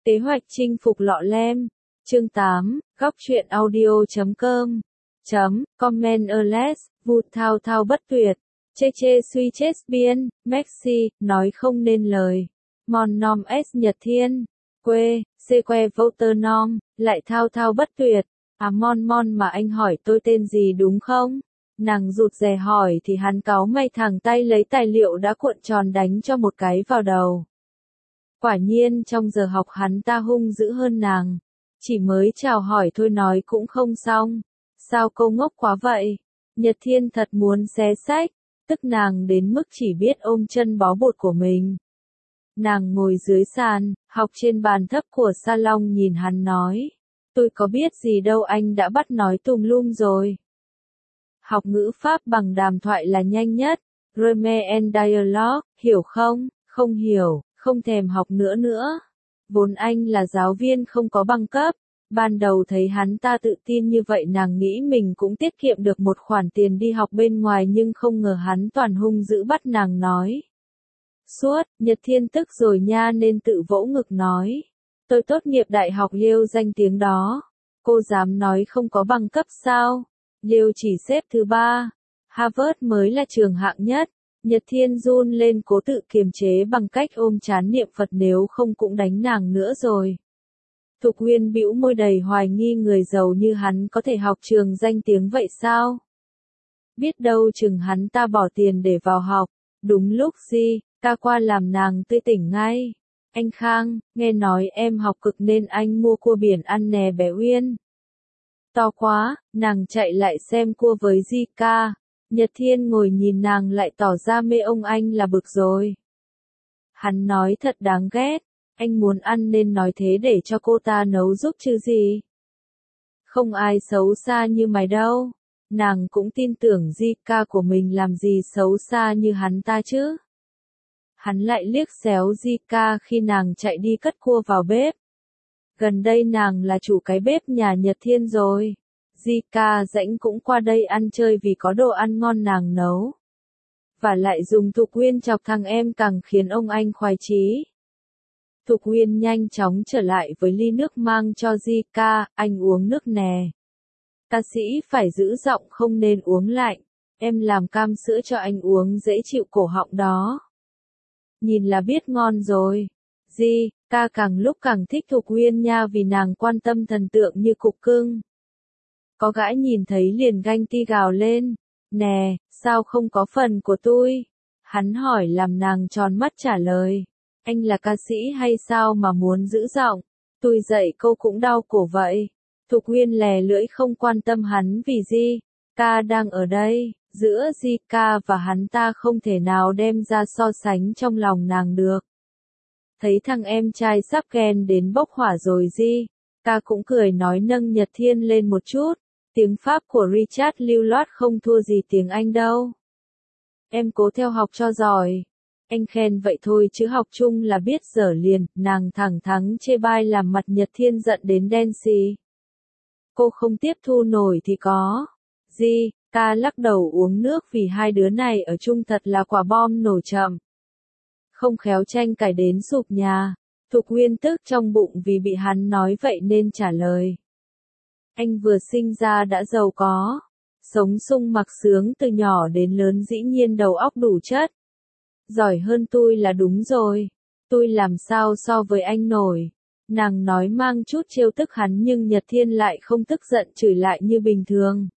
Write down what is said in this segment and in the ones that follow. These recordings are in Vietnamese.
Kế hoạch chinh phục lọ lem. Chương 8, góc truyện audio.com. Comment alas, vụt thao thao bất tuyệt. Chê chê suy chết biên, Maxi, nói không nên lời. Mon nom s Nhật Thiên. Quê, xê que voter nom, lại thao thao bất tuyệt. À mon mà anh hỏi tôi tên gì đúng không? Nàng rụt rè hỏi thì hắn cáu mày thẳng tay lấy tài liệu đã cuộn tròn đánh cho một cái vào đầu. Quả nhiên trong giờ học hắn ta hung dữ hơn nàng. Chỉ mới chào hỏi thôi nói cũng không xong. Sao cô ngốc quá vậy? Nhật Thiên thật muốn xé sách, tức nàng đến mức chỉ biết ôm chân bó bột của mình. Nàng ngồi dưới sàn, học trên bàn thấp của salon nhìn hắn nói. Tôi có biết gì đâu anh đã bắt nói tùm lum rồi. Học ngữ pháp bằng đàm thoại là nhanh nhất. Grammar and dialogue, hiểu không? Không hiểu, không thèm học nữa. Vốn anh là giáo viên không có bằng cấp. Ban đầu thấy hắn ta tự tin như vậy nàng nghĩ mình cũng tiết kiệm được một khoản tiền đi học bên ngoài nhưng không ngờ hắn toàn hung dữ bắt nàng nói. Suốt, Nhật Thiên tức rồi nha nên tự vỗ ngực nói. Tôi tốt nghiệp đại học Yale danh tiếng đó. Cô dám nói không có bằng cấp sao? Yale chỉ xếp thứ 3. Harvard mới là trường hạng nhất. Nhật Thiên run lên cố tự kiềm chế bằng cách ôm trán niệm Phật nếu không cũng đánh nàng nữa rồi. Thục Uyên bĩu môi đầy hoài nghi người giàu như hắn có thể học trường danh tiếng vậy sao? Biết đâu chừng hắn ta bỏ tiền để vào học. Đúng lúc gì, ca qua làm nàng tươi tỉnh ngay. Anh Khang, nghe nói em học cực nên anh mua cua biển ăn nè bé Uyên. To quá, nàng chạy lại xem cua với Zika. Nhật Thiên ngồi nhìn nàng lại tỏ ra mê ông anh là bực rồi. Hắn nói thật đáng ghét. Anh muốn ăn nên nói thế để cho cô ta nấu giúp chứ gì. Không ai xấu xa như mày đâu. Nàng cũng tin tưởng Zika của mình làm gì xấu xa như hắn ta chứ. Hắn lại liếc xéo Zika khi nàng chạy đi cất cua vào bếp. Gần đây nàng là chủ cái bếp nhà Nhật Thiên rồi. Zika rãnh cũng qua đây ăn chơi vì có đồ ăn ngon nàng nấu. Và lại dùng Thục Uyên chọc thằng em càng khiến ông anh khoái chí. Thục Uyên nhanh chóng trở lại với ly nước mang cho Zika, anh uống nước nè. Ca sĩ phải giữ giọng không nên uống lạnh. Em làm cam sữa cho anh uống dễ chịu cổ họng đó. Nhìn là biết ngon rồi. Zika càng lúc càng thích Thục Uyên nha vì nàng quan tâm thần tượng như cục cưng. Có gái nhìn thấy liền ganh ti gào lên. Nè, sao không có phần của tôi? Hắn hỏi làm nàng tròn mắt trả lời. Anh là ca sĩ hay sao mà muốn giữ giọng? Tôi dạy câu cũng đau cổ vậy. Thục Uyên lè lưỡi không quan tâm hắn vì Zika đang ở đây. Giữa Zika và hắn ta không thể nào đem ra so sánh trong lòng nàng được. Thấy thằng em trai sắp ghen đến bốc hỏa rồi Zika cũng cười nói nâng Nhật Thiên lên một chút. Tiếng Pháp của Richard lưu loát không thua gì tiếng Anh đâu. Em cố theo học cho giỏi. Anh khen vậy thôi chứ học chung là biết dở liền, nàng thẳng thắn chê bai làm mặt Nhật Thiên giận đến đen xì. Cô không tiếp thu nổi thì có. Zika lắc đầu uống nước vì hai đứa này ở chung thật là quả bom nổ chậm. Không khéo tranh cãi đến sụp nhà. Thục Uyên tức trong bụng vì bị hắn nói vậy nên trả lời. Anh vừa sinh ra đã giàu có. Sống sung mặc sướng từ nhỏ đến lớn dĩ nhiên đầu óc đủ chất. Giỏi hơn tôi là đúng rồi. Tôi làm sao so với anh nổi. Nàng nói mang chút trêu tức hắn nhưng Nhật Thiên lại không tức giận chửi lại như bình thường.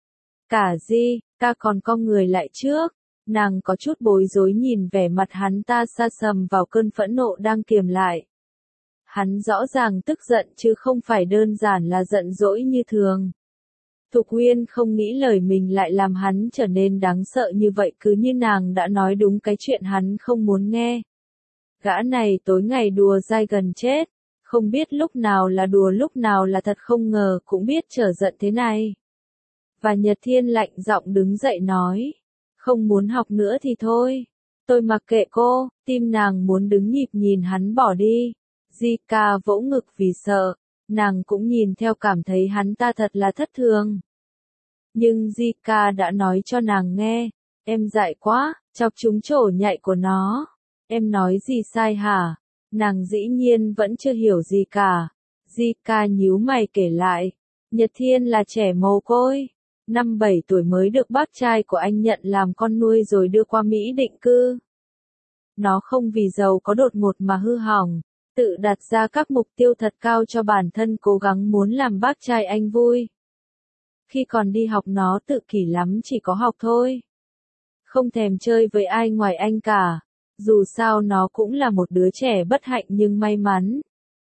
Cả Zika còn cong người lại trước. Nàng có chút bối rối nhìn vẻ mặt hắn ta sa sầm vào cơn phẫn nộ đang kiềm lại. Hắn rõ ràng tức giận chứ không phải đơn giản là giận dỗi như thường. Thục Uyên không nghĩ lời mình lại làm hắn trở nên đáng sợ như vậy cứ như nàng đã nói đúng cái chuyện hắn không muốn nghe. Gã này tối ngày đùa dai gần chết. Không biết lúc nào là đùa lúc nào là thật không ngờ cũng biết trở giận thế này. Và Nhật Thiên lạnh giọng đứng dậy nói. Không muốn học nữa thì thôi. Tôi mặc kệ cô, tim nàng muốn đứng nhịp nhìn hắn bỏ đi. Zika vỗ ngực vì sợ. Nàng cũng nhìn theo cảm thấy hắn ta thật là thất thường. Nhưng Zika đã nói cho nàng nghe. Em dại quá, chọc trúng chỗ nhạy của nó. Em nói gì sai hả? Nàng dĩ nhiên vẫn chưa hiểu gì cả. Zika nhíu mày kể lại. Nhật Thiên là trẻ mồ côi. Năm 7 tuổi mới được bác trai của anh nhận làm con nuôi rồi đưa qua Mỹ định cư. Nó không vì giàu có đột ngột mà hư hỏng. Tự đặt ra các mục tiêu thật cao cho bản thân, cố gắng muốn làm bác trai anh vui. Khi còn đi học nó tự kỷ lắm, chỉ có học thôi. Không thèm chơi với ai ngoài anh cả. Dù sao nó cũng là một đứa trẻ bất hạnh nhưng may mắn.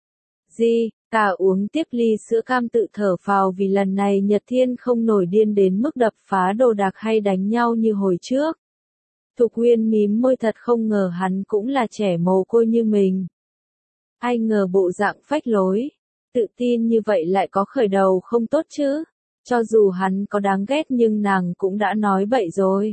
Cả uống tiếp ly sữa cam tự thở phào vì lần này Nhật Thiên không nổi điên đến mức đập phá đồ đạc hay đánh nhau như hồi trước. Thục Uyên mím môi, thật không ngờ hắn cũng là trẻ mồ côi như mình. Ai ngờ bộ dạng phách lối, tự tin như vậy lại có khởi đầu không tốt chứ. Cho dù hắn có đáng ghét nhưng nàng cũng đã nói bậy rồi.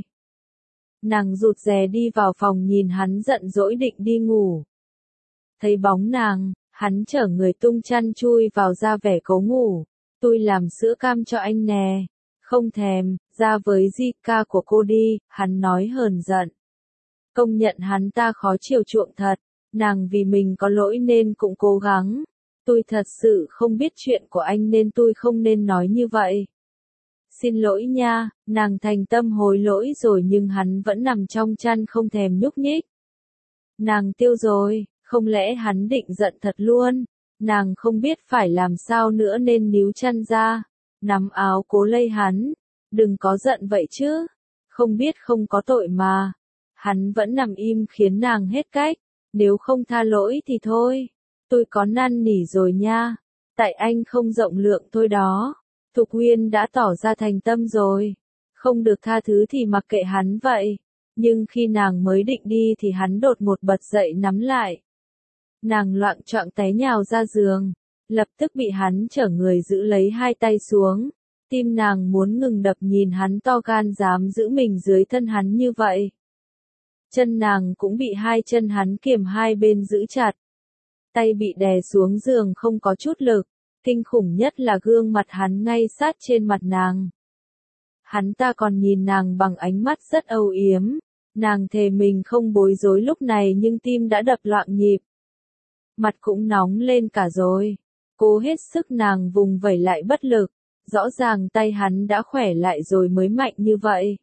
Nàng rụt rè đi vào phòng nhìn hắn giận dỗi định đi ngủ. Thấy bóng nàng, hắn chở người tung chăn chui vào ra vẻ cố ngủ. Tôi làm sữa cam cho anh nè. Không thèm, ra với Zika của cô đi, hắn nói hờn giận. Công nhận hắn ta khó chiều chuộng thật, nàng vì mình có lỗi nên cũng cố gắng. Tôi thật sự không biết chuyện của anh nên tôi không nên nói như vậy. Xin lỗi nha, nàng thành tâm hối lỗi rồi nhưng hắn vẫn nằm trong chăn không thèm nhúc nhích. Nàng tiêu rồi, không lẽ hắn định giận thật luôn? Nàng không biết phải làm sao nữa nên níu chăn ra, nắm áo cố lây hắn. Đừng có giận vậy chứ, không biết không có tội mà. Hắn vẫn nằm im khiến nàng hết cách, nếu không tha lỗi thì thôi. Tôi có năn nỉ rồi nha, tại anh không rộng lượng thôi đó. Thục Uyên đã tỏ ra thành tâm rồi, không được tha thứ thì mặc kệ hắn vậy. Nhưng khi nàng mới định đi thì hắn đột ngột bật dậy nắm lại. Nàng loạng choạng té nhào ra giường, lập tức bị hắn chở người giữ lấy hai tay xuống. Tim nàng muốn ngừng đập nhìn hắn to gan dám giữ mình dưới thân hắn như vậy. Chân nàng cũng bị hai chân hắn kiềm hai bên giữ chặt. Tay bị đè xuống giường không có chút lực. Kinh khủng nhất là gương mặt hắn ngay sát trên mặt nàng. Hắn ta còn nhìn nàng bằng ánh mắt rất âu yếm. Nàng thề mình không bối rối lúc này nhưng tim đã đập loạn nhịp. Mặt cũng nóng lên cả rồi. Cố hết sức nàng vùng vẩy lại bất lực. Rõ ràng tay hắn đã khỏe lại rồi mới mạnh như vậy.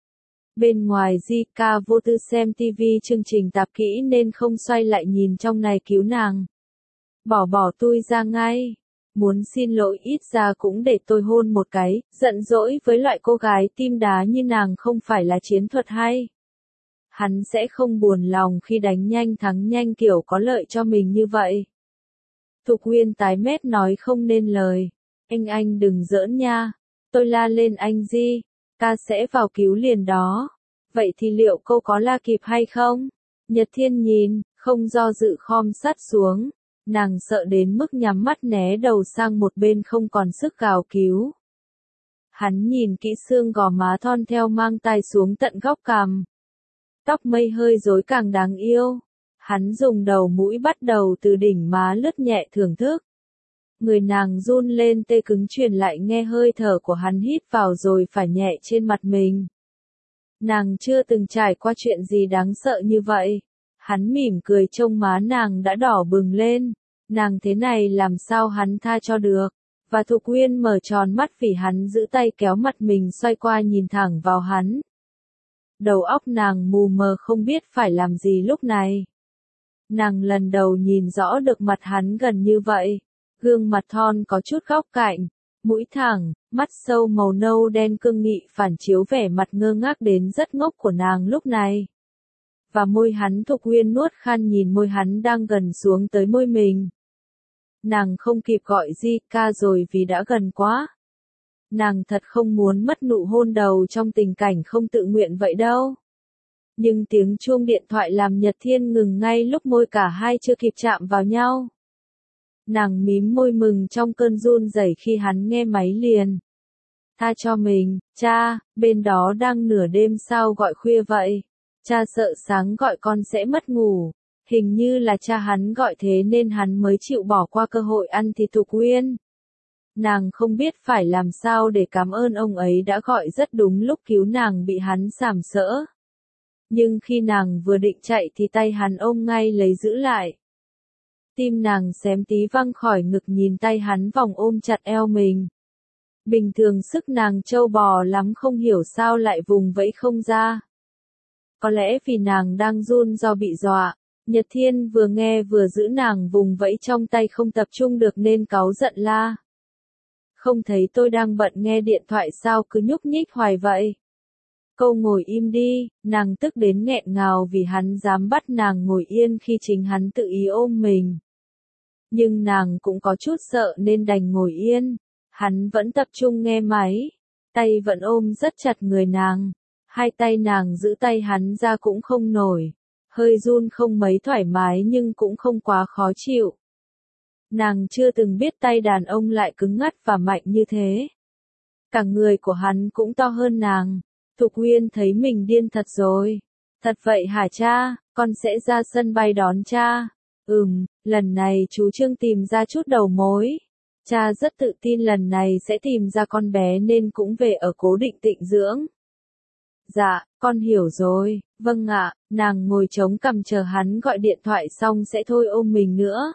Bên ngoài Zika vô tư xem TV chương trình tạp kỹ nên không xoay lại nhìn trong này cứu nàng. Bỏ tôi ra ngay. Muốn xin lỗi ít ra cũng để tôi hôn một cái. Giận dỗi với loại cô gái tim đá như nàng không phải là chiến thuật hay. Hắn sẽ không buồn lòng khi đánh nhanh thắng nhanh kiểu có lợi cho mình như vậy. Thục Uyên tái mét nói không nên lời. Anh đừng giỡn nha. Tôi la lên anh Di. Ca sẽ vào cứu liền đó. Vậy thì liệu cô có la kịp hay không? Nhật Thiên nhìn, không do dự khom sát xuống. Nàng sợ đến mức nhắm mắt né đầu sang một bên không còn sức gào cứu. Hắn nhìn kỹ xương gò má thon theo mang tai xuống tận góc cằm. Tóc mây hơi rối càng đáng yêu. Hắn dùng đầu mũi bắt đầu từ đỉnh má lướt nhẹ thưởng thức. Người nàng run lên tê cứng truyền lại nghe hơi thở của hắn hít vào rồi phải nhẹ trên mặt mình. Nàng chưa từng trải qua chuyện gì đáng sợ như vậy. Hắn mỉm cười trông má nàng đã đỏ bừng lên. Nàng thế này làm sao hắn tha cho được. Và Thục Uyên mở tròn mắt vì hắn giữ tay kéo mặt mình xoay qua nhìn thẳng vào hắn. Đầu óc nàng mù mờ không biết phải làm gì lúc này. Nàng lần đầu nhìn rõ được mặt hắn gần như vậy. Gương mặt thon có chút góc cạnh, mũi thẳng, mắt sâu màu nâu đen cương nghị phản chiếu vẻ mặt ngơ ngác đến rất ngốc của nàng lúc này. Và môi hắn Thục Uyên nuốt khan nhìn môi hắn đang gần xuống tới môi mình. Nàng không kịp gọi Zika rồi vì đã gần quá. Nàng thật không muốn mất nụ hôn đầu trong tình cảnh không tự nguyện vậy đâu. Nhưng tiếng chuông điện thoại làm Nhật Thiên ngừng ngay lúc môi cả hai chưa kịp chạm vào nhau. Nàng mím môi mừng trong cơn run rẩy khi hắn nghe máy liền. Tha cho mình, cha, bên đó đang nửa đêm sao gọi khuya vậy? Cha sợ sáng gọi con sẽ mất ngủ. Hình như là cha hắn gọi thế nên hắn mới chịu bỏ qua cơ hội ăn thịt Thục Uyên. Nàng không biết phải làm sao để cảm ơn ông ấy đã gọi rất đúng lúc cứu nàng bị hắn sàm sỡ. Nhưng khi nàng vừa định chạy thì tay hắn ôm ngay lấy giữ lại. Tim nàng xém tí văng khỏi ngực nhìn tay hắn vòng ôm chặt eo mình. Bình thường sức nàng trâu bò lắm không hiểu sao lại vùng vẫy không ra. Có lẽ vì nàng đang run do bị dọa, Nhật Thiên vừa nghe vừa giữ nàng vùng vẫy trong tay không tập trung được nên cáu giận la. Không thấy tôi đang bận nghe điện thoại sao cứ nhúc nhích hoài vậy. Câu ngồi im đi, nàng tức đến nghẹn ngào vì hắn dám bắt nàng ngồi yên khi chính hắn tự ý ôm mình. Nhưng nàng cũng có chút sợ nên đành ngồi yên. Hắn vẫn tập trung nghe máy, tay vẫn ôm rất chặt người nàng. Hai tay nàng giữ tay hắn ra cũng không nổi. Hơi run không mấy thoải mái nhưng cũng không quá khó chịu. Nàng chưa từng biết tay đàn ông lại cứng ngắt và mạnh như thế. Cả người của hắn cũng to hơn nàng. Thục Uyên thấy mình điên thật rồi. Thật vậy hả cha, con sẽ ra sân bay đón cha. Lần này chú Trương tìm ra chút đầu mối. Cha rất tự tin lần này sẽ tìm ra con bé nên cũng về ở cố định tịnh dưỡng. Dạ, con hiểu rồi, vâng ạ, nàng ngồi chống cằm chờ hắn gọi điện thoại xong sẽ thôi ôm mình nữa.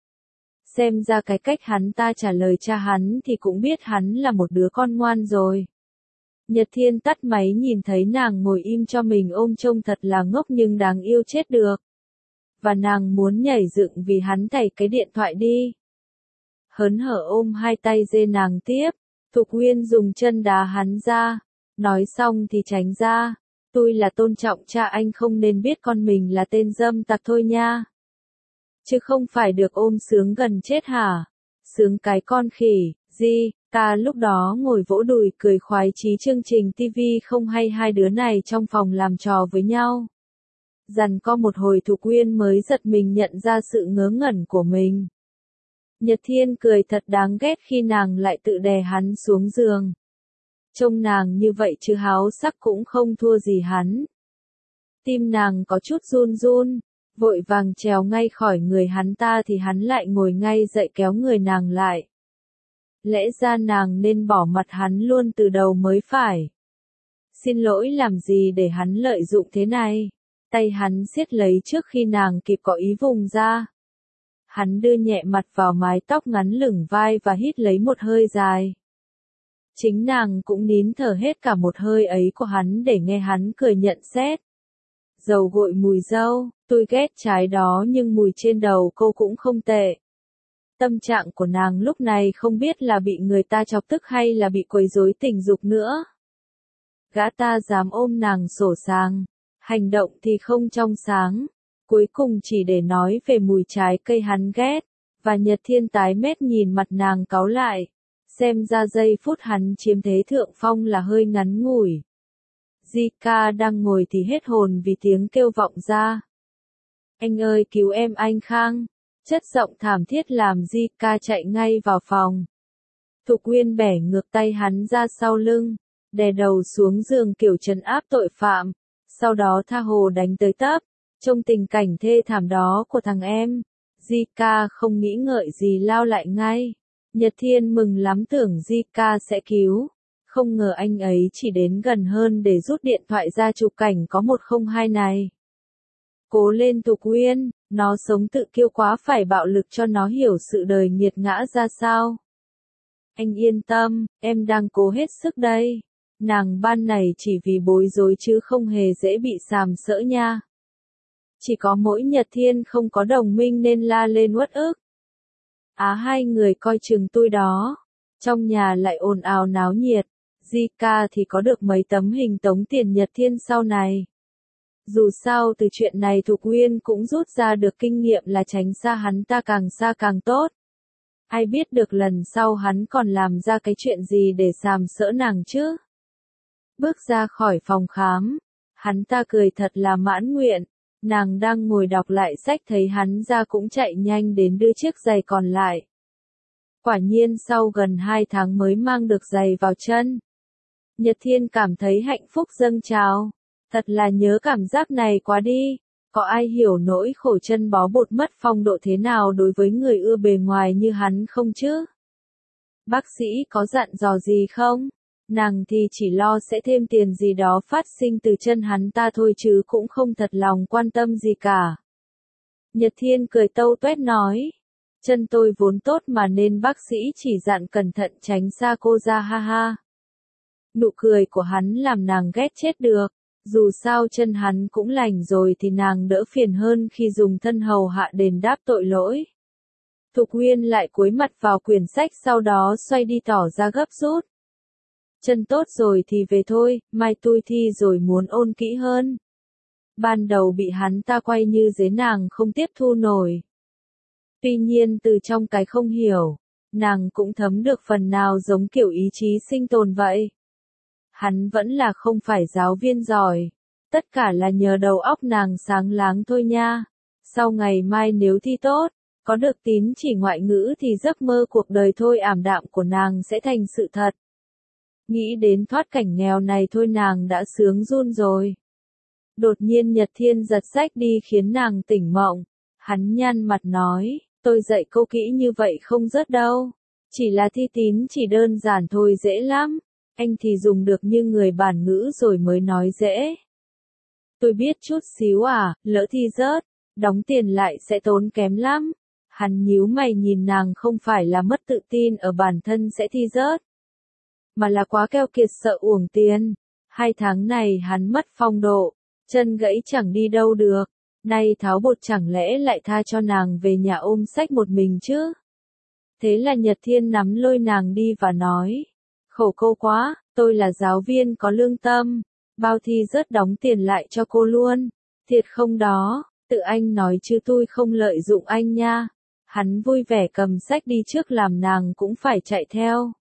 Xem ra cái cách hắn ta trả lời cha hắn thì cũng biết hắn là một đứa con ngoan rồi. Nhật Thiên tắt máy nhìn thấy nàng ngồi im cho mình ôm trông thật là ngốc nhưng đáng yêu chết được. Và nàng muốn nhảy dựng vì hắn thảy cái điện thoại đi. Hớn hở ôm hai tay dê nàng tiếp, Thục Uyên dùng chân đá hắn ra, nói xong thì tránh ra, tôi là tôn trọng cha anh không nên biết con mình là tên dâm tặc thôi nha. Chứ không phải được ôm sướng gần chết hả? Sướng cái con khỉ, gì, ta lúc đó ngồi vỗ đùi cười khoái chí chương trình TV không hay hai đứa này trong phòng làm trò với nhau. Dằn co một hồi Thục Uyên mới giật mình nhận ra sự ngớ ngẩn của mình. Nhật Thiên cười thật đáng ghét khi nàng lại tự đè hắn xuống giường. Trông nàng như vậy chứ háo sắc cũng không thua gì hắn. Tim nàng có chút run run, vội vàng trèo ngay khỏi người hắn ta thì hắn lại ngồi ngay dậy kéo người nàng lại. Lẽ ra nàng nên bỏ mặt hắn luôn từ đầu mới phải. Xin lỗi làm gì để hắn lợi dụng thế này. Tay hắn siết lấy trước khi nàng kịp có ý vùng ra. Hắn đưa nhẹ mặt vào mái tóc ngắn lửng vai và hít lấy một hơi dài. Chính nàng cũng nín thở hết cả một hơi ấy của hắn để nghe hắn cười nhận xét. Dầu gội mùi dâu, tôi ghét trái đó nhưng mùi trên đầu cô cũng không tệ. Tâm trạng của nàng lúc này không biết là bị người ta chọc tức hay là bị quấy rối tình dục nữa. Gã ta dám ôm nàng sổ sàng, hành động thì không trong sáng. Cuối cùng chỉ để nói về mùi trái cây hắn ghét, và Nhật Thiên tái mét nhìn mặt nàng cáu lại, xem ra giây phút hắn chiếm thế thượng phong là hơi ngắn ngủi. Zika đang ngồi thì hết hồn vì tiếng kêu vọng ra. Anh ơi cứu em anh Khang, chất giọng thảm thiết làm Zika chạy ngay vào phòng. Thục Uyên bẻ ngược tay hắn ra sau lưng, đè đầu xuống giường kiểu trấn áp tội phạm, sau đó tha hồ đánh tới tấp. Trong tình cảnh thê thảm đó của thằng em, Zika không nghĩ ngợi gì lao lại ngay. Nhật Thiên mừng lắm tưởng Zika sẽ cứu. Không ngờ anh ấy chỉ đến gần hơn để rút điện thoại ra chụp cảnh có 102 này. Cố lên Thục Uyên, nó sống tự kiêu quá phải bạo lực cho nó hiểu sự đời nghiệt ngã ra sao. Anh yên tâm, em đang cố hết sức đây. Nàng ban này chỉ vì bối rối chứ không hề dễ bị sàm sỡ nha. Chỉ có mỗi Nhật Thiên không có đồng minh nên la lên uất ức. Hai người coi chừng tôi đó. Trong nhà lại ồn ào náo nhiệt. Zika thì có được mấy tấm hình tống tiền Nhật Thiên sau này. Dù sao từ chuyện này Thục Uyên cũng rút ra được kinh nghiệm là tránh xa hắn ta càng xa càng tốt. Ai biết được lần sau hắn còn làm ra cái chuyện gì để sàm sỡ nàng chứ. Bước ra khỏi phòng khám, hắn ta cười thật là mãn nguyện. Nàng đang ngồi đọc lại sách thấy hắn ra cũng chạy nhanh đến đưa chiếc giày còn lại. Quả nhiên sau gần 2 tháng mới mang được giày vào chân. Nhật Thiên cảm thấy hạnh phúc dâng trào. Thật là nhớ cảm giác này quá đi. Có ai hiểu nỗi khổ chân bó bột mất phong độ thế nào đối với người ưa bề ngoài như hắn không chứ? Bác sĩ có dặn dò gì không? Nàng thì chỉ lo sẽ thêm tiền gì đó phát sinh từ chân hắn ta thôi chứ cũng không thật lòng quan tâm gì cả. Nhật Thiên cười tâu tuét nói. Chân tôi vốn tốt mà nên bác sĩ chỉ dặn cẩn thận tránh xa cô ra ha ha. Nụ cười của hắn làm nàng ghét chết được. Dù sao chân hắn cũng lành rồi thì nàng đỡ phiền hơn khi dùng thân hầu hạ đền đáp tội lỗi. Thục Uyên lại cúi mặt vào quyển sách sau đó xoay đi tỏ ra gấp rút. Chân tốt rồi thì về thôi, mai tôi thi rồi muốn ôn kỹ hơn. Ban đầu bị hắn ta quay như dế nàng không tiếp thu nổi. Tuy nhiên từ trong cái không hiểu, nàng cũng thấm được phần nào giống kiểu ý chí sinh tồn vậy. Hắn vẫn là không phải giáo viên giỏi. Tất cả là nhờ đầu óc nàng sáng láng thôi nha. Sau ngày mai nếu thi tốt, có được tín chỉ ngoại ngữ thì giấc mơ cuộc đời thôi ảm đạm của nàng sẽ thành sự thật. Nghĩ đến thoát cảnh nghèo này thôi nàng đã sướng run rồi. Đột nhiên Nhật Thiên giật sách đi khiến nàng tỉnh mộng. Hắn nhăn mặt nói, tôi dạy cô kỹ như vậy không rớt đâu. Chỉ là thi tín chỉ đơn giản thôi dễ lắm. Anh thì dùng được như người bản ngữ rồi mới nói dễ. Tôi biết chút xíu à, lỡ thi rớt, đóng tiền lại sẽ tốn kém lắm. Hắn nhíu mày nhìn nàng không phải là mất tự tin ở bản thân sẽ thi rớt, mà là quá keo kiệt sợ uổng tiền. 2 tháng này hắn mất phong độ, chân gãy chẳng đi đâu được. Nay tháo bột chẳng lẽ lại tha cho nàng về nhà ôm sách một mình chứ? Thế là Nhật Thiên nắm lôi nàng đi và nói. Khổ cô quá, tôi là giáo viên có lương tâm. Bao thi rớt đóng tiền lại cho cô luôn. Thiệt không đó, tự anh nói chứ tôi không lợi dụng anh nha. Hắn vui vẻ cầm sách đi trước làm nàng cũng phải chạy theo.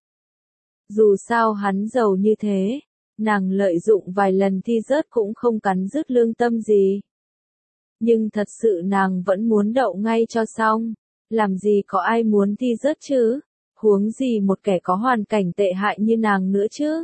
Dù sao hắn giàu như thế, nàng lợi dụng vài lần thi rớt cũng không cắn rứt lương tâm gì. Nhưng thật sự nàng vẫn muốn đậu ngay cho xong. Làm gì có ai muốn thi rớt chứ? Huống gì một kẻ có hoàn cảnh tệ hại như nàng nữa chứ?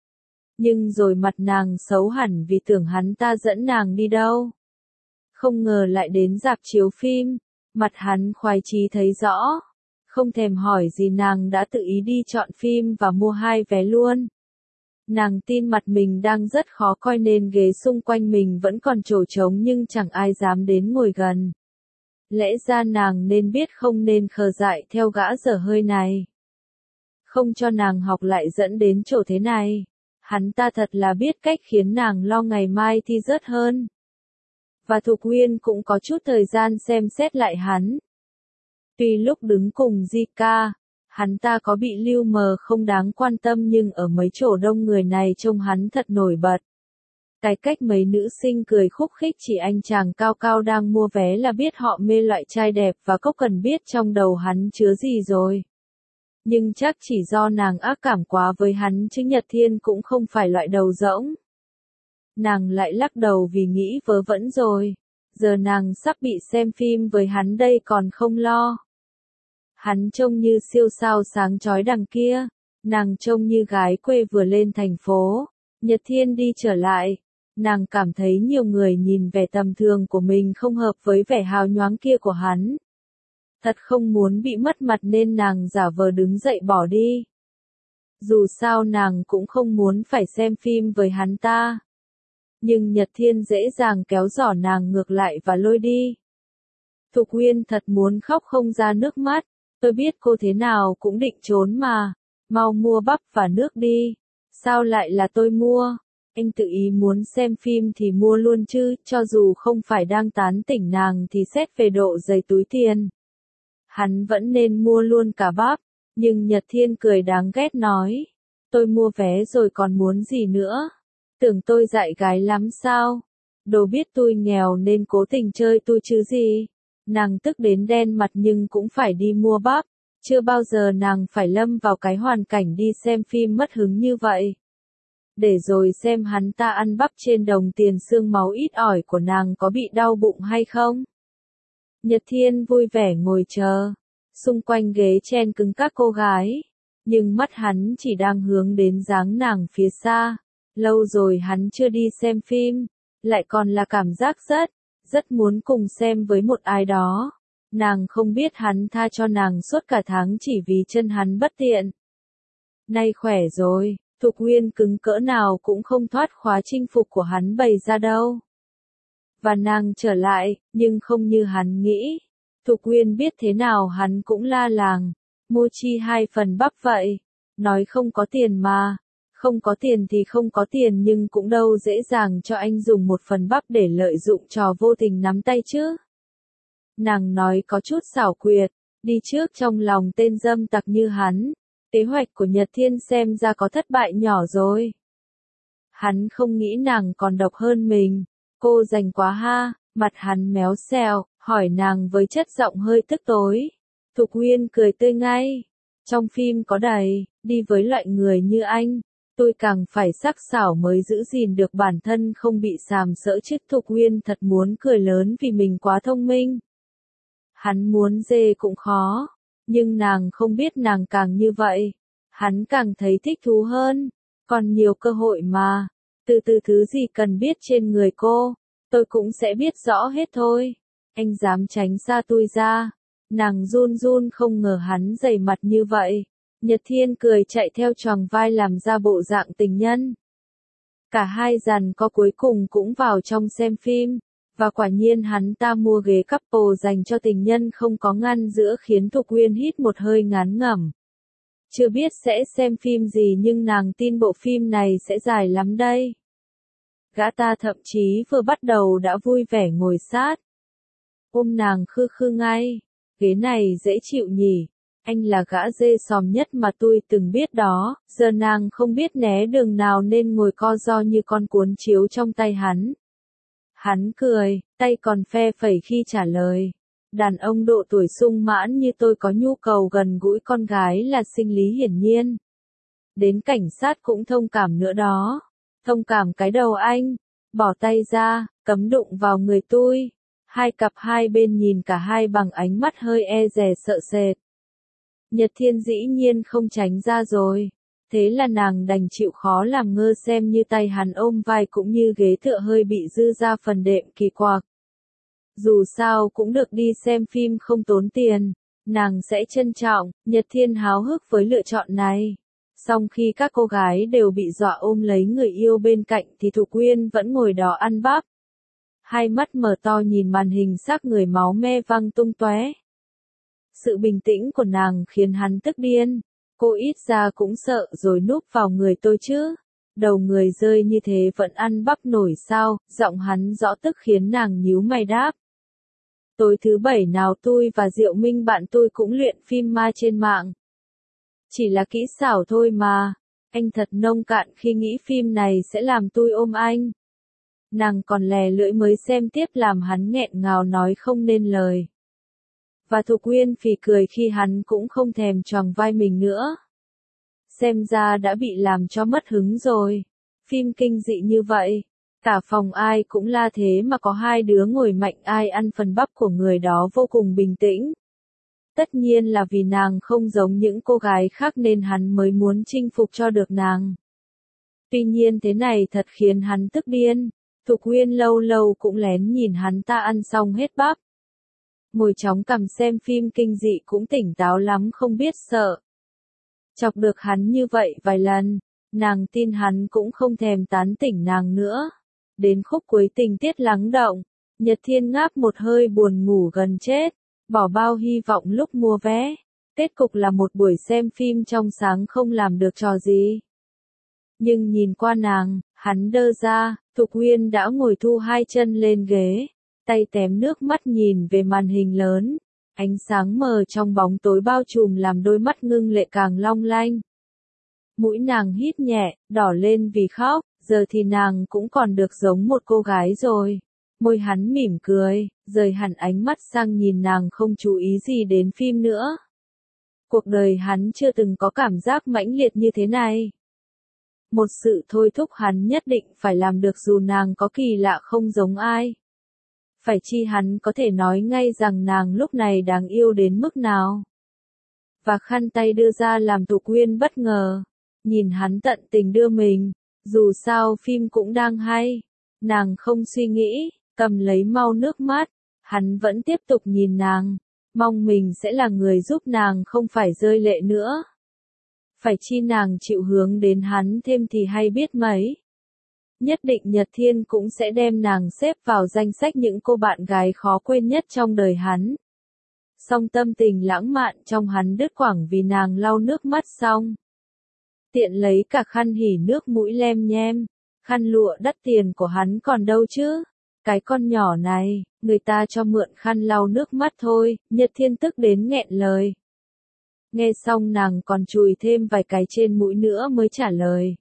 Nhưng rồi mặt nàng xấu hẳn vì tưởng hắn ta dẫn nàng đi đâu. Không ngờ lại đến rạp chiếu phim, mặt hắn khoái chí thấy rõ. Không thèm hỏi gì nàng đã tự ý đi chọn phim và mua 2 vé luôn. Nàng tin mặt mình đang rất khó coi nên ghế xung quanh mình vẫn còn chỗ trống nhưng chẳng ai dám đến ngồi gần. Lẽ ra nàng nên biết không nên khờ dại theo gã dở hơi này. Không cho nàng học lại dẫn đến chỗ thế này. Hắn ta thật là biết cách khiến nàng lo ngày mai thi rớt hơn. Và Thục Uyên cũng có chút thời gian xem xét lại hắn. Tuy lúc đứng cùng Zika, hắn ta có bị lưu mờ không đáng quan tâm nhưng ở mấy chỗ đông người này trông hắn thật nổi bật. Cái cách mấy nữ sinh cười khúc khích chỉ anh chàng cao cao đang mua vé là biết họ mê loại trai đẹp và Cốc Cần biết trong đầu hắn chứa gì rồi. Nhưng chắc chỉ do nàng ác cảm quá với hắn chứ Nhật Thiên cũng không phải loại đầu rỗng. Nàng lại lắc đầu vì nghĩ vớ vẩn rồi. Giờ nàng sắp bị xem phim với hắn đây còn không lo. Hắn trông như siêu sao sáng chói đằng kia. Nàng trông như gái quê vừa lên thành phố. Nhật Thiên đi trở lại. Nàng cảm thấy nhiều người nhìn vẻ tầm thường của mình không hợp với vẻ hào nhoáng kia của hắn. Thật không muốn bị mất mặt nên nàng giả vờ đứng dậy bỏ đi. Dù sao nàng cũng không muốn phải xem phim với hắn ta. Nhưng Nhật Thiên dễ dàng kéo giỏ nàng ngược lại và lôi đi. Thục Uyên thật muốn khóc không ra nước mắt. Tôi biết cô thế nào cũng định trốn mà. Mau mua bắp và nước đi. Sao lại là tôi mua? Anh tự ý muốn xem phim thì mua luôn chứ, cho dù không phải đang tán tỉnh nàng thì xét về độ dày túi tiền. Hắn vẫn nên mua luôn cả bắp, nhưng Nhật Thiên cười đáng ghét nói. Tôi mua vé rồi còn muốn gì nữa? Tưởng tôi dạy gái lắm sao? Đồ biết tôi nghèo nên cố tình chơi tôi chứ gì? Nàng tức đến đen mặt nhưng cũng phải đi mua bắp. Chưa bao giờ nàng phải lâm vào cái hoàn cảnh đi xem phim mất hứng như vậy. Để rồi xem hắn ta ăn bắp trên đồng tiền xương máu ít ỏi của nàng có bị đau bụng hay không. Nhật Thiên vui vẻ ngồi chờ. Xung quanh ghế chen cứng các cô gái. Nhưng mắt hắn chỉ đang hướng đến dáng nàng phía xa. Lâu rồi hắn chưa đi xem phim. Lại còn là cảm giác rất muốn cùng xem với một ai đó. Nàng không biết hắn tha cho nàng suốt cả tháng chỉ vì chân hắn bất tiện. Nay khỏe rồi. Thục Uyên cứng cỡ nào cũng không thoát khóa chinh phục của hắn bày ra đâu. và nàng trở lại, nhưng không như hắn nghĩ. Thục Uyên biết thế nào hắn cũng la làng, mua chi 2 phần bắp vậy, nói không có tiền mà. Không có tiền thì không có tiền nhưng cũng đâu dễ dàng cho anh dùng 1 phần bắp để lợi dụng trò vô tình nắm tay chứ. Nàng nói có chút xảo quyệt, đi trước trong lòng tên dâm tặc như hắn. Kế hoạch của Nhật Thiên xem ra có thất bại nhỏ rồi. Hắn không nghĩ nàng còn độc hơn mình. Cô rành quá ha, mặt hắn méo xẹo, hỏi nàng với chất giọng hơi tức tối. Thục Uyên cười tươi ngay. Trong phim có đầy, đi với loại người như anh. Tôi càng phải sắc sảo mới giữ gìn được bản thân không bị sàm sỡ chứ. Thục Uyên thật muốn cười lớn vì mình quá thông minh. Hắn muốn dê cũng khó, nhưng nàng không biết nàng càng như vậy. Hắn càng thấy thích thú hơn, còn nhiều cơ hội mà. Từ từ thứ gì cần biết trên người cô, tôi cũng sẽ biết rõ hết thôi. Anh dám tránh xa tôi ra. Nàng run run không ngờ hắn dày mặt như vậy. Nhật Thiên cười chạy theo choàng vai làm ra bộ dạng tình nhân. Cả hai giằng co cuối cùng cũng vào trong xem phim. Và quả nhiên hắn ta mua ghế couple dành cho tình nhân không có ngăn giữa khiến Thục Uyên hít một hơi ngán ngẩm. Chưa biết sẽ xem phim gì nhưng nàng tin bộ phim này sẽ dài lắm đây. Gã ta thậm chí vừa bắt đầu đã vui vẻ ngồi sát. Ôm nàng khư khư ngay. Ghế này dễ chịu nhỉ. Anh là gã dê sòm nhất mà tôi từng biết đó. Giờ nàng không biết né đường nào nên ngồi co ro như con cuốn chiếu trong tay hắn. Hắn cười, tay còn phe phẩy khi trả lời. Đàn ông độ tuổi sung mãn như tôi có nhu cầu gần gũi con gái là sinh lý hiển nhiên. Đến cảnh sát cũng thông cảm nữa đó. Thông cảm cái đầu anh. Bỏ tay ra, cấm đụng vào người tôi. Hai cặp hai bên nhìn cả hai bằng ánh mắt hơi e dè sợ sệt. Nhật Thiên dĩ nhiên không tránh ra rồi. Thế là nàng đành chịu khó làm ngơ xem như tay hắn ôm vai cũng như ghế tựa hơi bị dư ra phần đệm kỳ quặc. Dù sao cũng được đi xem phim không tốn tiền, nàng sẽ trân trọng. Nhật Thiên háo hức với lựa chọn này. Song khi các cô gái đều bị dọa ôm lấy người yêu bên cạnh thì Thục Uyên vẫn ngồi đó ăn bắp. Hai mắt mở to nhìn màn hình xác người máu me văng tung tóe. Sự bình tĩnh của nàng khiến hắn tức điên. Cô ít ra cũng sợ rồi núp vào người tôi chứ. Đầu người rơi như thế vẫn ăn bắp nổi sao, giọng hắn rõ tức khiến nàng nhíu mày đáp. Tối thứ 7 nào tôi và Diệu Minh bạn tôi cũng luyện phim ma trên mạng. Chỉ là kỹ xảo thôi mà. Anh thật nông cạn khi nghĩ phim này sẽ làm tôi ôm anh. Nàng còn lè lưỡi mới xem tiếp làm hắn nghẹn ngào nói không nên lời. Và Thục Uyên phì cười khi hắn cũng không thèm choàng vai mình nữa. Xem ra đã bị làm cho mất hứng rồi. Phim kinh dị như vậy. Cả phòng ai cũng la thế mà có 2 đứa ngồi mạnh ai ăn phần bắp của người đó vô cùng bình tĩnh. Tất nhiên là vì nàng không giống những cô gái khác nên hắn mới muốn chinh phục cho được nàng. Tuy nhiên thế này thật khiến hắn tức điên. Thục Uyên lâu lâu cũng lén nhìn hắn ta ăn xong hết bắp. Ngồi chóng cầm xem phim kinh dị cũng tỉnh táo lắm không biết sợ. Chọc được hắn như vậy vài lần, nàng tin hắn cũng không thèm tán tỉnh nàng nữa. Đến khúc cuối tình tiết lắng động, Nhật Thiên ngáp một hơi buồn ngủ gần chết, bỏ bao hy vọng lúc mua vé. Kết cục là một buổi xem phim trong sáng không làm được trò gì. Nhưng nhìn qua nàng, hắn đơ ra, Thục Uyên đã ngồi thu 2 chân lên ghế, tay tém nước mắt nhìn về màn hình lớn. Ánh sáng mờ trong bóng tối bao trùm làm đôi mắt ngưng lệ càng long lanh. Mũi nàng hít nhẹ, đỏ lên vì khóc, giờ thì nàng cũng còn được giống một cô gái rồi. Môi hắn mỉm cười, rời hẳn ánh mắt sang nhìn nàng không chú ý gì đến phim nữa. Cuộc đời hắn chưa từng có cảm giác mãnh liệt như thế này. Một sự thôi thúc hắn nhất định phải làm được dù nàng có kỳ lạ không giống ai. Phải chi hắn có thể nói ngay rằng nàng lúc này đáng yêu đến mức nào. Và khăn tay đưa ra làm Thục Uyên bất ngờ. Nhìn hắn tận tình đưa mình. Dù sao phim cũng đang hay. Nàng không suy nghĩ, cầm lấy mau nước mắt. Hắn vẫn tiếp tục nhìn nàng. Mong mình sẽ là người giúp nàng không phải rơi lệ nữa. Phải chi nàng chịu hướng đến hắn thêm thì hay biết mấy. Nhất định Nhật Thiên cũng sẽ đem nàng xếp vào danh sách những cô bạn gái khó quên nhất trong đời hắn. Song tâm tình lãng mạn trong hắn đứt quãng vì nàng lau nước mắt xong. Tiện lấy cả khăn hỉ nước mũi lem nhem, khăn lụa đắt tiền của hắn còn đâu chứ. Cái con nhỏ này, người ta cho mượn khăn lau nước mắt thôi, Nhật Thiên tức đến nghẹn lời. Nghe xong nàng còn chùi thêm vài cái trên mũi nữa mới trả lời.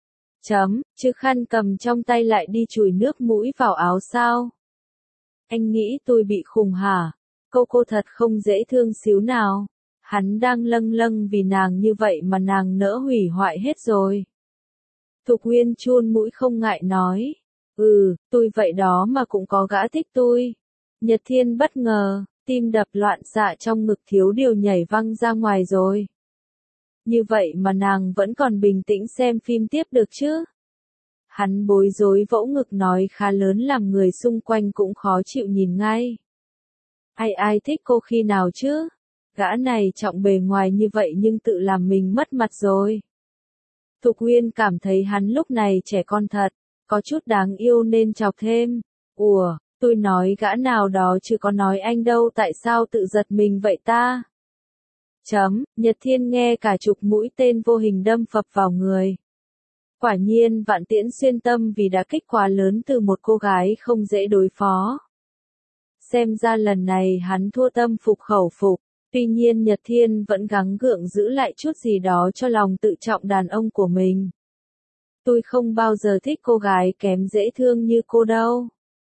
Chứ khăn cầm trong tay lại đi chùi nước mũi vào áo sao? Anh nghĩ tôi bị khùng hả? Cô thật không dễ thương xíu nào. Hắn đang lâng lâng vì nàng như vậy mà nàng nỡ hủy hoại hết rồi. Thục Uyên chun mũi không ngại nói. Tôi vậy đó mà cũng có gã thích tôi. Nhật Thiên bất ngờ, tim đập loạn xạ trong ngực thiếu điều nhảy văng ra ngoài rồi. Như vậy mà nàng vẫn còn bình tĩnh xem phim tiếp được chứ? Hắn bối rối vỗ ngực nói khá lớn làm người xung quanh cũng khó chịu nhìn ngay. Ai thích cô khi nào chứ? Gã này trọng bề ngoài như vậy nhưng tự làm mình mất mặt rồi. Thục Uyên cảm thấy hắn lúc này trẻ con thật, có chút đáng yêu nên chọc thêm. Tôi nói gã nào đó chứ có nói anh đâu, tại sao tự giật mình vậy ta? Nhật Thiên nghe cả chục mũi tên vô hình đâm phập vào người. Quả nhiên vạn tiễn xuyên tâm vì đã kích quá lớn từ một cô gái không dễ đối phó. Xem ra lần này hắn thua tâm phục khẩu phục, tuy nhiên Nhật Thiên vẫn gắng gượng giữ lại chút gì đó cho lòng tự trọng đàn ông của mình. Tôi không bao giờ thích cô gái kém dễ thương như cô đâu.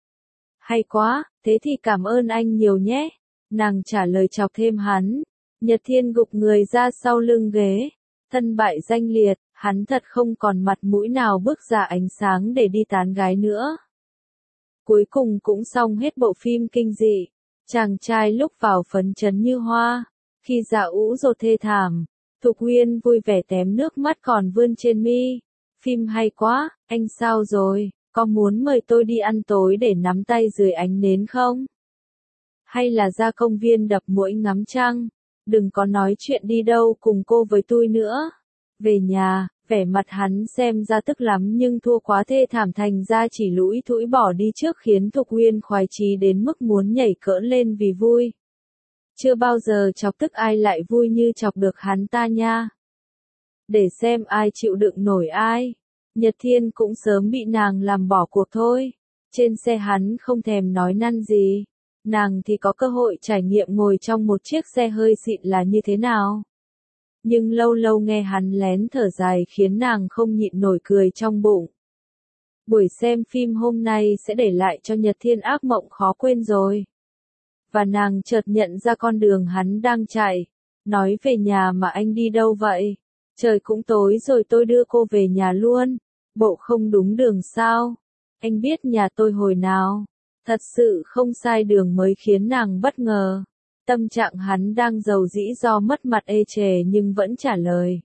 Hay quá, thế thì cảm ơn anh nhiều nhé. Nàng trả lời chọc thêm hắn. Nhật Thiên gục người ra sau lưng ghế. Thân bại danh liệt, hắn thật không còn mặt mũi nào bước ra ánh sáng để đi tán gái nữa. Cuối cùng cũng xong hết bộ phim kinh dị. Chàng trai lúc vào phấn chấn như hoa. Khi dạ ũ rột thê thảm, Thục Uyên vui vẻ tém nước mắt còn vươn trên mi. Phim hay quá, anh sao rồi, có muốn mời tôi đi ăn tối để nắm tay dưới ánh nến không? Hay là ra công viên đập muỗi ngắm trăng? Đừng có nói chuyện đi đâu cùng cô với tôi nữa. Về nhà, vẻ mặt hắn xem ra tức lắm nhưng thua quá thê thảm thành ra chỉ lũi thũi bỏ đi trước khiến Thục Uyên khoái chí đến mức muốn nhảy cỡn lên vì vui. Chưa bao giờ chọc tức ai lại vui như chọc được hắn ta nha. Để xem ai chịu đựng nổi ai. Nhật Thiên cũng sớm bị nàng làm bỏ cuộc thôi. Trên xe hắn không thèm nói năn gì. Nàng thì có cơ hội trải nghiệm ngồi trong một chiếc xe hơi xịn là như thế nào. Nhưng lâu lâu nghe hắn lén thở dài khiến nàng không nhịn nổi cười trong bụng. Buổi xem phim hôm nay sẽ để lại cho Nhật Thiên ác mộng khó quên rồi. Và nàng chợt nhận ra con đường hắn đang chạy. Nói về nhà mà anh đi đâu vậy? Trời cũng tối rồi tôi đưa cô về nhà luôn. Bộ không đúng đường sao? Anh biết nhà tôi hồi nào? Thật sự không sai đường mới khiến nàng bất ngờ. Tâm trạng hắn đang dầu dĩ do mất mặt ê chề nhưng vẫn trả lời.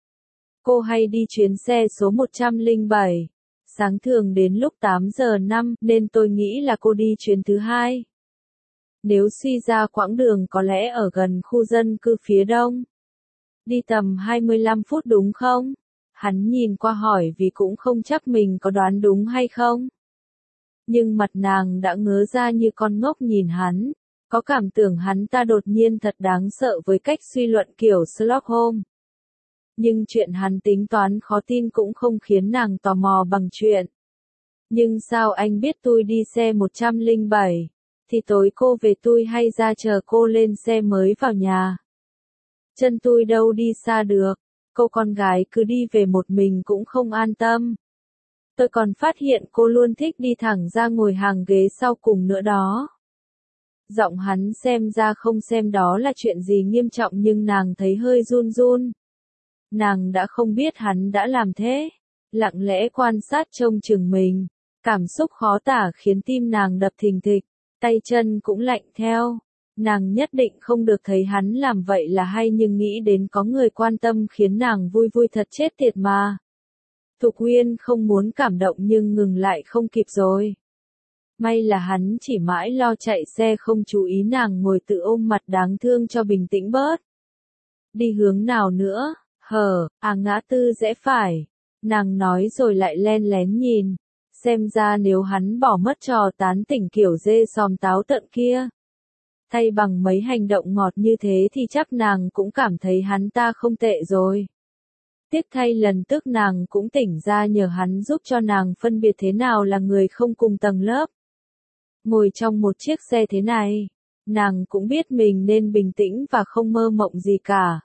Cô hay đi chuyến xe số 107. Sáng thường đến lúc 8 giờ 5 nên tôi nghĩ là cô đi chuyến thứ hai. Nếu suy ra quãng đường có lẽ ở gần khu dân cư phía đông. Đi tầm 25 phút đúng không? Hắn nhìn qua hỏi vì cũng không chắc mình có đoán đúng hay không. Nhưng mặt nàng đã ngớ ra như con ngốc nhìn hắn. Có cảm tưởng hắn ta đột nhiên thật đáng sợ với cách suy luận kiểu Sherlock Holmes. Nhưng chuyện hắn tính toán khó tin cũng không khiến nàng tò mò bằng chuyện. Nhưng sao anh biết tôi đi xe 107? Thì tối cô về tôi hay ra chờ cô lên xe mới vào nhà? Chân tôi đâu đi xa được, cô con gái cứ đi về một mình cũng không an tâm. Tôi còn phát hiện cô luôn thích đi thẳng ra ngồi hàng ghế sau cùng nữa đó. Giọng hắn xem ra không xem đó là chuyện gì nghiêm trọng nhưng nàng thấy hơi run run. Nàng đã không biết hắn đã làm thế. Lặng lẽ quan sát trông chừng mình. Cảm xúc khó tả khiến tim nàng đập thình thịch. Tay chân cũng lạnh theo. Nàng nhất định không được thấy hắn làm vậy là hay nhưng nghĩ đến có người quan tâm khiến nàng vui vui thật chết tiệt mà. Thục Uyên không muốn cảm động nhưng ngừng lại không kịp rồi. May là hắn chỉ mãi lo chạy xe không chú ý nàng ngồi tự ôm mặt đáng thương cho bình tĩnh bớt. Đi hướng nào nữa? Ngã tư rẽ phải. Nàng nói rồi lại len lén nhìn. Xem ra nếu hắn bỏ mất trò tán tỉnh kiểu dê sòm táo tợn kia, thay bằng mấy hành động ngọt như thế thì chắc nàng cũng cảm thấy hắn ta không tệ rồi. Tiếc thay lần tức nàng cũng tỉnh ra nhờ hắn giúp cho nàng phân biệt thế nào là người không cùng tầng lớp. Ngồi trong một chiếc xe thế này, nàng cũng biết mình nên bình tĩnh và không mơ mộng gì cả.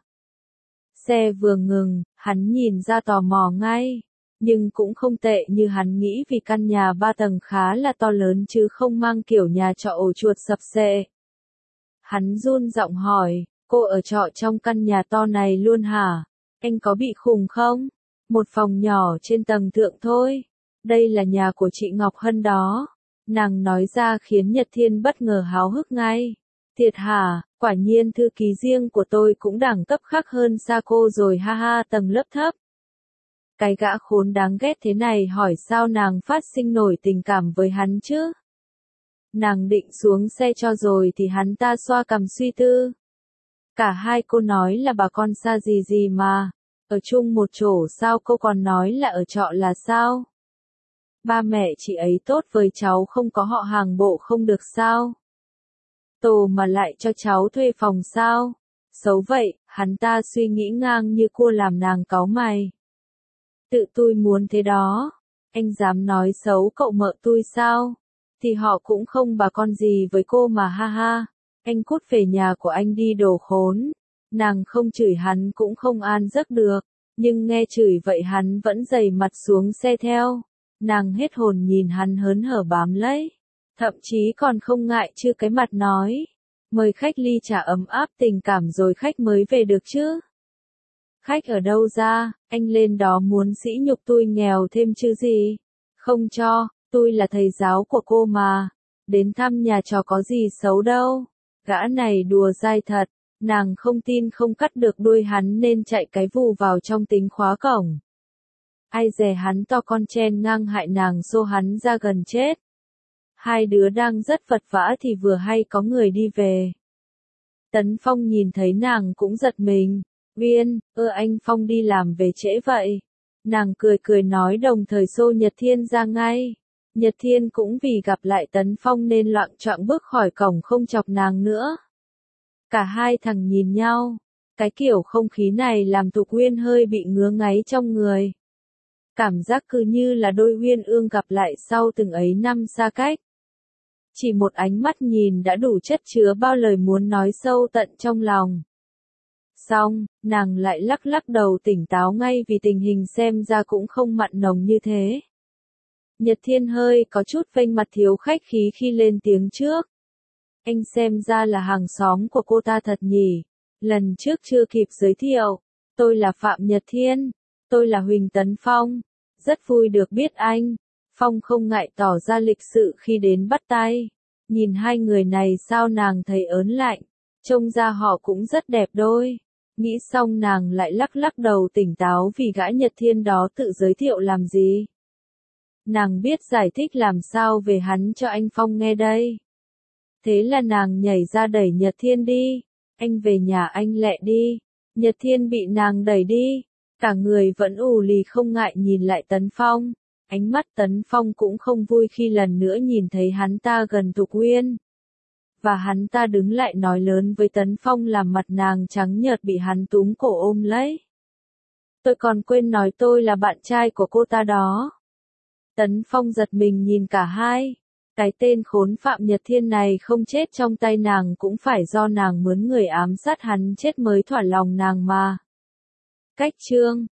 Xe vừa ngừng, hắn nhìn ra tò mò ngay, nhưng cũng không tệ như hắn nghĩ vì căn nhà 3 tầng khá là to lớn chứ không mang kiểu nhà trọ ổ chuột sập xệ. Hắn run giọng hỏi, cô ở trọ trong căn nhà to này luôn hả? Anh có bị khùng không? Một phòng nhỏ trên tầng thượng thôi. Đây là nhà của chị Ngọc Hân đó. Nàng nói ra khiến Nhật Thiên bất ngờ háo hức ngay. Thiệt hả, quả nhiên thư ký riêng của tôi cũng đẳng cấp khác hơn xa cô rồi ha ha, tầng lớp thấp. Cái gã khốn đáng ghét thế này hỏi sao nàng phát sinh nổi tình cảm với hắn chứ? Nàng định xuống xe cho rồi thì hắn ta xoa cằm suy tư. Cả hai cô nói là bà con xa gì gì mà, ở chung một chỗ sao cô còn nói là ở trọ là sao? Ba mẹ chị ấy tốt với cháu không có họ hàng bộ không được sao? Tổ mà lại cho cháu thuê phòng sao? Xấu vậy, hắn ta suy nghĩ ngang như cua làm nàng cáu mày. Tự tôi muốn thế đó, anh dám nói xấu cậu mợ tôi sao? Thì họ cũng không bà con gì với cô mà ha ha. Anh cút về nhà của anh đi đồ khốn. Nàng không chửi hắn cũng không an giấc được, nhưng nghe chửi vậy hắn vẫn dày mặt xuống xe theo. Nàng hết hồn nhìn hắn hớn hở bám lấy, thậm chí còn không ngại chư cái mặt nói, mời khách ly trà ấm áp tình cảm rồi khách mới về được chứ. Khách ở đâu ra, anh lên đó muốn sỉ nhục tôi nghèo thêm chứ gì? Không cho, tôi là thầy giáo của cô mà, đến thăm nhà trò có gì xấu đâu. Gã này đùa dai thật, nàng không tin không cắt được đuôi hắn nên chạy cái vù vào trong tính khóa cổng. Ai dè hắn to con chen ngang hại nàng xô hắn ra gần chết. Hai đứa đang rất vật vã thì vừa hay có người đi về. Tấn Phong nhìn thấy nàng cũng giật mình. Viên, anh Phong đi làm về trễ vậy. Nàng cười cười nói đồng thời xô Nhật Thiên ra ngay. Nhật Thiên cũng vì gặp lại Tấn Phong nên loạng choạng bước khỏi cổng không chọc nàng nữa. Cả hai thằng nhìn nhau. Cái kiểu không khí này làm Thục Uyên hơi bị ngứa ngáy trong người. Cảm giác cứ như là đôi uyên ương gặp lại sau từng ấy năm xa cách. Chỉ một ánh mắt nhìn đã đủ chất chứa bao lời muốn nói sâu tận trong lòng. Xong, nàng lại lắc lắc đầu tỉnh táo ngay vì tình hình xem ra cũng không mặn nồng như thế. Nhật Thiên hơi có chút vênh mặt thiếu khách khí khi lên tiếng trước. Anh xem ra là hàng xóm của cô ta thật nhỉ. Lần trước chưa kịp giới thiệu. Tôi là Phạm Nhật Thiên. Tôi là Huỳnh Tấn Phong. Rất vui được biết anh. Phong không ngại tỏ ra lịch sự khi đến bắt tay. Nhìn hai người này sao nàng thấy ớn lạnh. Trông ra họ cũng rất đẹp đôi. Nghĩ xong nàng lại lắc lắc đầu tỉnh táo vì gã Nhật Thiên đó tự giới thiệu làm gì. Nàng biết giải thích làm sao về hắn cho anh Phong nghe đây. Thế là nàng nhảy ra đẩy Nhật Thiên đi. Anh về nhà anh lẹ đi. Nhật Thiên bị nàng đẩy đi. Cả người vẫn ù lì không ngại nhìn lại Tấn Phong. Ánh mắt Tấn Phong cũng không vui khi lần nữa nhìn thấy hắn ta gần Thục Uyên. Và hắn ta đứng lại nói lớn với Tấn Phong làm mặt nàng trắng nhợt bị hắn túm cổ ôm lấy. Tôi còn quên nói tôi là bạn trai của cô ta đó. Tấn Phong giật mình nhìn cả hai. Cái tên khốn Phạm Nhật Thiên này không chết trong tay nàng cũng phải do nàng mướn người ám sát hắn chết mới thỏa lòng nàng mà. Cách chương